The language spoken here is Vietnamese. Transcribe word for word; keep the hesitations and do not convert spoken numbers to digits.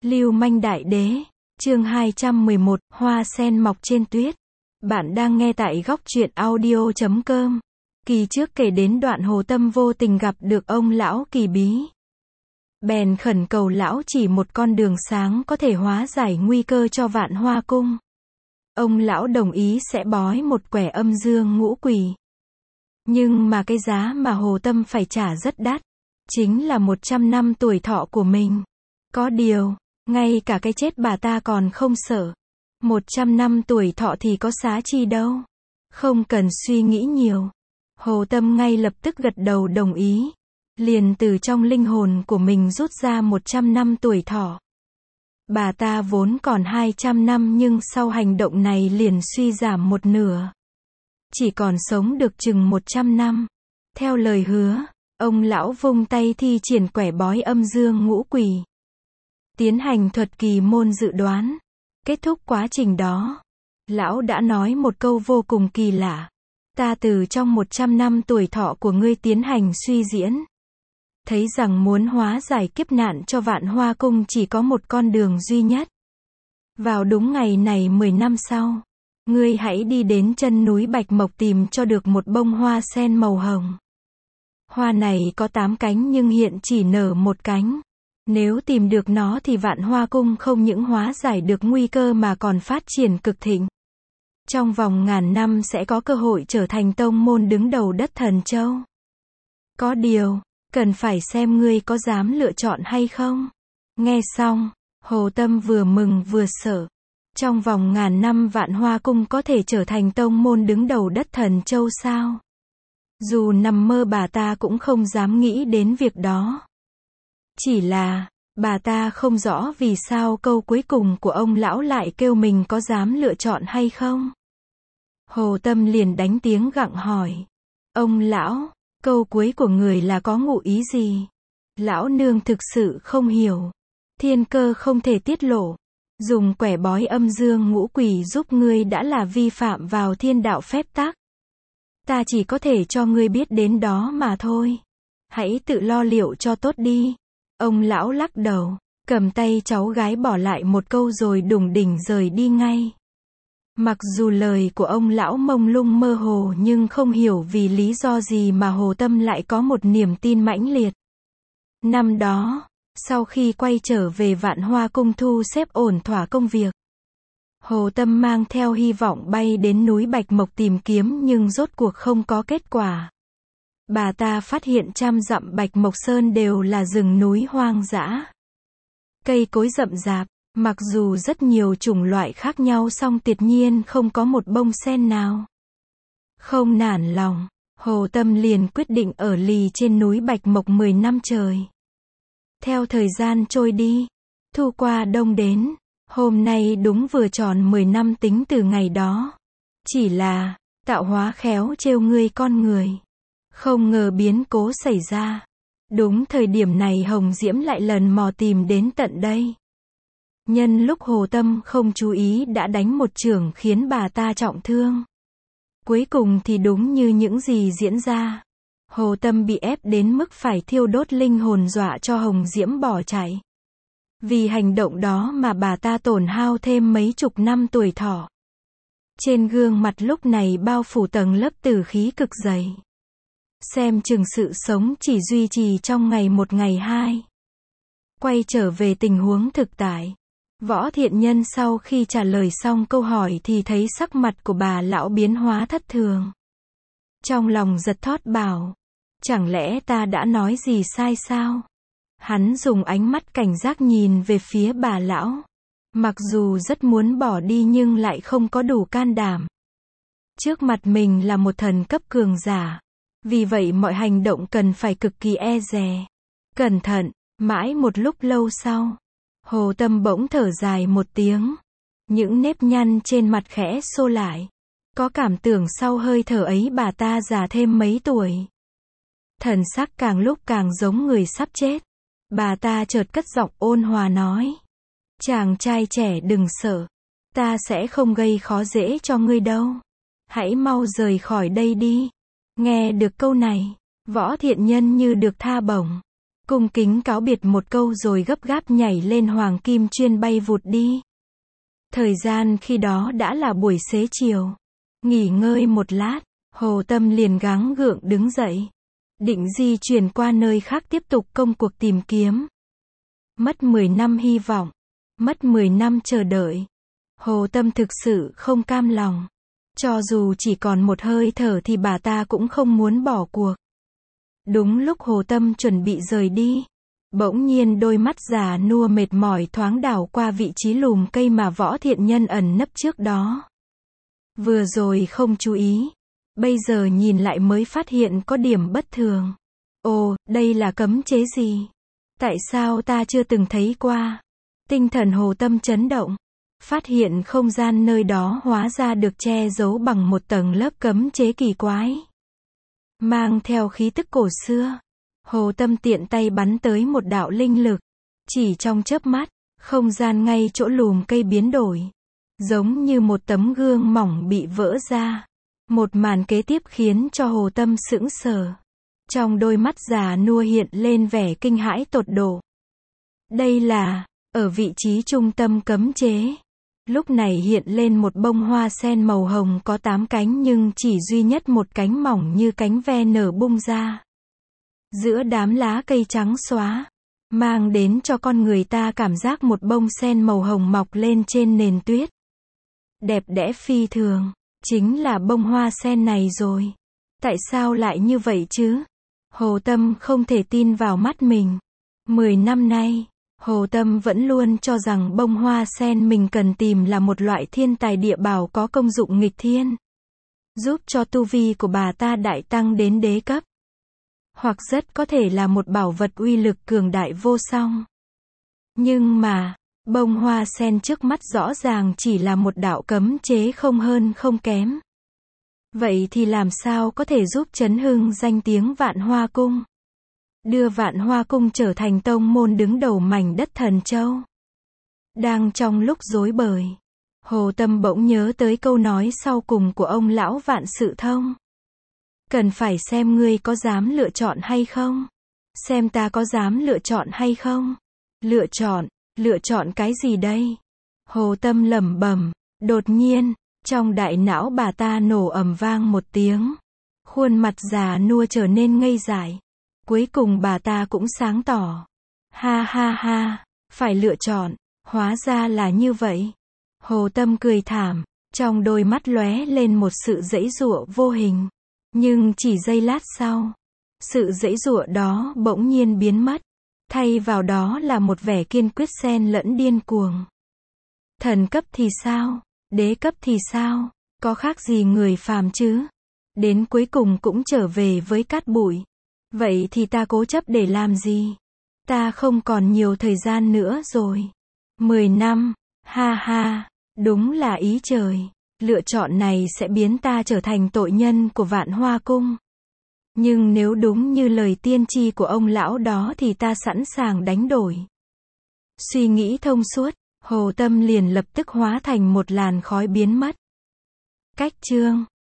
Lưu manh đại đế, chương hai trăm mười một, hoa sen mọc trên tuyết. Bạn đang nghe tại góc truyện audio chấm com. Kỳ trước kể đến đoạn Hồ Tâm vô tình gặp được ông lão kỳ bí. Bèn khẩn cầu lão chỉ một con đường sáng có thể hóa giải nguy cơ cho Vạn Hoa Cung. Ông lão đồng ý sẽ bói một quẻ âm dương ngũ quỷ. Nhưng mà cái giá mà Hồ Tâm phải trả rất đắt. Chính là một trăm năm tuổi thọ của mình. Có điều, ngay cả cái chết bà ta còn không sợ. một trăm năm tuổi thọ thì có xá chi đâu. Không cần suy nghĩ nhiều. Hồ Tâm ngay lập tức gật đầu đồng ý. Liền từ trong linh hồn của mình rút ra một trăm năm tuổi thọ. Bà ta vốn còn hai trăm năm nhưng sau hành động này liền suy giảm một nửa. Chỉ còn sống được chừng một trăm năm. Theo lời hứa, ông lão vung tay thi triển quẻ bói âm dương ngũ quỷ. Tiến hành thuật kỳ môn dự đoán. Kết thúc quá trình đó, lão đã nói một câu vô cùng kỳ lạ. Ta từ trong một trăm năm tuổi thọ của ngươi tiến hành suy diễn. Thấy rằng muốn hóa giải kiếp nạn cho Vạn Hoa Cung chỉ có một con đường duy nhất. Vào đúng ngày này mười năm sau, ngươi hãy đi đến chân núi Bạch Mộc tìm cho được một bông hoa sen màu hồng. Hoa này có tám cánh nhưng hiện chỉ nở một cánh. Nếu tìm được nó thì Vạn Hoa Cung không những hóa giải được nguy cơ mà còn phát triển cực thịnh. Trong vòng ngàn năm sẽ có cơ hội trở thành tông môn đứng đầu đất Thần Châu. Có điều, cần phải xem ngươi có dám lựa chọn hay không. Nghe xong, Hồ Tâm vừa mừng vừa sợ. Trong vòng ngàn năm Vạn Hoa Cung có thể trở thành tông môn đứng đầu đất Thần Châu sao? Dù nằm mơ bà ta cũng không dám nghĩ đến việc đó. Chỉ là, bà ta không rõ vì sao câu cuối cùng của ông lão lại kêu mình có dám lựa chọn hay không. Hồ Tâm liền đánh tiếng gặng hỏi. Ông lão, câu cuối của người là có ngụ ý gì? Lão nương thực sự không hiểu. Thiên cơ không thể tiết lộ. Dùng quẻ bói âm dương ngũ quỷ giúp ngươi đã là vi phạm vào thiên đạo phép tắc. Ta chỉ có thể cho ngươi biết đến đó mà thôi. Hãy tự lo liệu cho tốt đi. Ông lão lắc đầu, cầm tay cháu gái bỏ lại một câu rồi đùng đỉnh rời đi ngay. Mặc dù lời của ông lão mông lung mơ hồ nhưng không hiểu vì lý do gì mà Hồ Tâm lại có một niềm tin mãnh liệt. Năm đó, sau khi quay trở về Vạn Hoa Cung thu xếp ổn thỏa công việc, Hồ Tâm mang theo hy vọng bay đến núi Bạch Mộc tìm kiếm nhưng rốt cuộc không có kết quả. Bà ta phát hiện trăm dặm Bạch Mộc Sơn đều là rừng núi hoang dã. Cây cối rậm rạp, mặc dù rất nhiều chủng loại khác nhau song tuyệt nhiên không có một bông sen nào. Không nản lòng, Hồ Tâm liền quyết định ở lì trên núi Bạch Mộc mười năm trời. Theo thời gian trôi đi, thu qua đông đến, hôm nay đúng vừa tròn mười năm tính từ ngày đó. Chỉ là, tạo hóa khéo trêu ngươi con người. Không ngờ biến cố xảy ra. Đúng thời điểm này Hồng Diễm lại lần mò tìm đến tận đây. Nhân lúc Hồ Tâm không chú ý đã đánh một chưởng khiến bà ta trọng thương. Cuối cùng thì đúng như những gì diễn ra. Hồ Tâm bị ép đến mức phải thiêu đốt linh hồn dọa cho Hồng Diễm bỏ chạy. Vì hành động đó mà bà ta tổn hao thêm mấy chục năm tuổi thọ. Trên gương mặt lúc này bao phủ tầng lớp tử khí cực dày. Xem chừng sự sống chỉ duy trì trong ngày một ngày hai. Quay trở về tình huống thực tại. Võ Thiện Nhân sau khi trả lời xong câu hỏi thì thấy sắc mặt của bà lão biến hóa thất thường. Trong lòng giật thót bảo. Chẳng lẽ ta đã nói gì sai sao? Hắn dùng ánh mắt cảnh giác nhìn về phía bà lão. Mặc dù rất muốn bỏ đi nhưng lại không có đủ can đảm. Trước mặt mình là một thần cấp cường giả. Vì vậy mọi hành động cần phải cực kỳ e dè. Cẩn thận, mãi một lúc lâu sau. Hồ Tâm bỗng thở dài một tiếng. Những nếp nhăn trên mặt khẽ xô lại. Có cảm tưởng sau hơi thở ấy bà ta già thêm mấy tuổi. Thần sắc càng lúc càng giống người sắp chết. Bà ta chợt cất giọng ôn hòa nói. Chàng trai trẻ đừng sợ. Ta sẽ không gây khó dễ cho ngươi đâu. Hãy mau rời khỏi đây đi. Nghe được câu này, Võ Thiện Nhân như được tha bổng. cung kính cáo biệt một câu rồi gấp gáp nhảy lên hoàng kim chuyên bay vụt đi. Thời gian khi đó đã là buổi xế chiều. Nghỉ ngơi một lát, Hồ Tâm liền gắng gượng đứng dậy. Định di chuyển qua nơi khác tiếp tục công cuộc tìm kiếm. Mất mười năm hy vọng. Mất mười năm chờ đợi. Hồ Tâm thực sự không cam lòng. Cho dù chỉ còn một hơi thở thì bà ta cũng không muốn bỏ cuộc. Đúng lúc Hồ Tâm chuẩn bị rời đi, bỗng nhiên đôi mắt già nua mệt mỏi thoáng đảo qua vị trí lùm cây mà Võ Thiện Nhân ẩn nấp trước đó. Vừa rồi không chú ý, bây giờ nhìn lại mới phát hiện có điểm bất thường. Ồ, đây là cấm chế gì? Tại sao ta chưa từng thấy qua? Tinh thần Hồ Tâm chấn động, phát hiện không gian nơi đó hóa ra được che giấu bằng một tầng lớp cấm chế kỳ quái. Mang theo khí tức cổ xưa, Hồ Tâm tiện tay bắn tới một đạo linh lực. Chỉ trong chớp mắt, không gian ngay chỗ lùm cây biến đổi. Giống như một tấm gương mỏng bị vỡ ra. Một màn kế tiếp khiến cho Hồ Tâm sững sờ. Trong đôi mắt già nua hiện lên vẻ kinh hãi tột độ. Đây là, ở vị trí trung tâm cấm chế. Lúc này hiện lên một bông hoa sen màu hồng có tám cánh nhưng chỉ duy nhất một cánh mỏng như cánh ve nở bung ra. Giữa đám lá cây trắng xóa, mang đến cho con người ta cảm giác một bông sen màu hồng mọc lên trên nền tuyết. Đẹp đẽ phi thường, chính là bông hoa sen này rồi. Tại sao lại như vậy chứ? Hồ Tâm không thể tin vào mắt mình. Mười năm nay, Hồ Tâm vẫn luôn cho rằng bông hoa sen mình cần tìm là một loại thiên tài địa bảo có công dụng nghịch thiên, giúp cho tu vi của bà ta đại tăng đến đế cấp. Hoặc rất có thể là một bảo vật uy lực cường đại vô song. Nhưng mà, bông hoa sen trước mắt rõ ràng chỉ là một đạo cấm chế không hơn không kém. Vậy thì làm sao có thể giúp chấn hưng danh tiếng Vạn Hoa Cung? Đưa Vạn Hoa Cung trở thành tông môn đứng đầu mảnh đất Thần Châu. Đang trong lúc rối bời, Hồ Tâm bỗng nhớ tới câu nói sau cùng của ông lão Vạn Sự Thông. Cần phải xem ngươi có dám lựa chọn hay không? Xem ta có dám lựa chọn hay không? Lựa chọn, lựa chọn cái gì đây? Hồ Tâm lẩm bẩm, đột nhiên, trong đại não bà ta nổ ầm vang một tiếng. Khuôn mặt già nua trở nên ngây dại. Cuối cùng bà ta cũng sáng tỏ. Ha ha ha, phải lựa chọn, hóa ra là như vậy. Hồ Tâm cười thảm, trong đôi mắt lóe lên một sự giãy giụa vô hình. Nhưng chỉ giây lát sau, sự giãy giụa đó bỗng nhiên biến mất. Thay vào đó là một vẻ kiên quyết xen lẫn điên cuồng. Thần cấp thì sao? Đế cấp thì sao? Có khác gì người phàm chứ? Đến cuối cùng cũng trở về với cát bụi. Vậy thì ta cố chấp để làm gì? Ta không còn nhiều thời gian nữa rồi. Mười năm, ha ha, đúng là ý trời. Lựa chọn này sẽ biến ta trở thành tội nhân của Vạn Hoa Cung. Nhưng nếu đúng như lời tiên tri của ông lão đó thì ta sẵn sàng đánh đổi. Suy nghĩ thông suốt, Hồ Tâm liền lập tức hóa thành một làn khói biến mất. Cách chương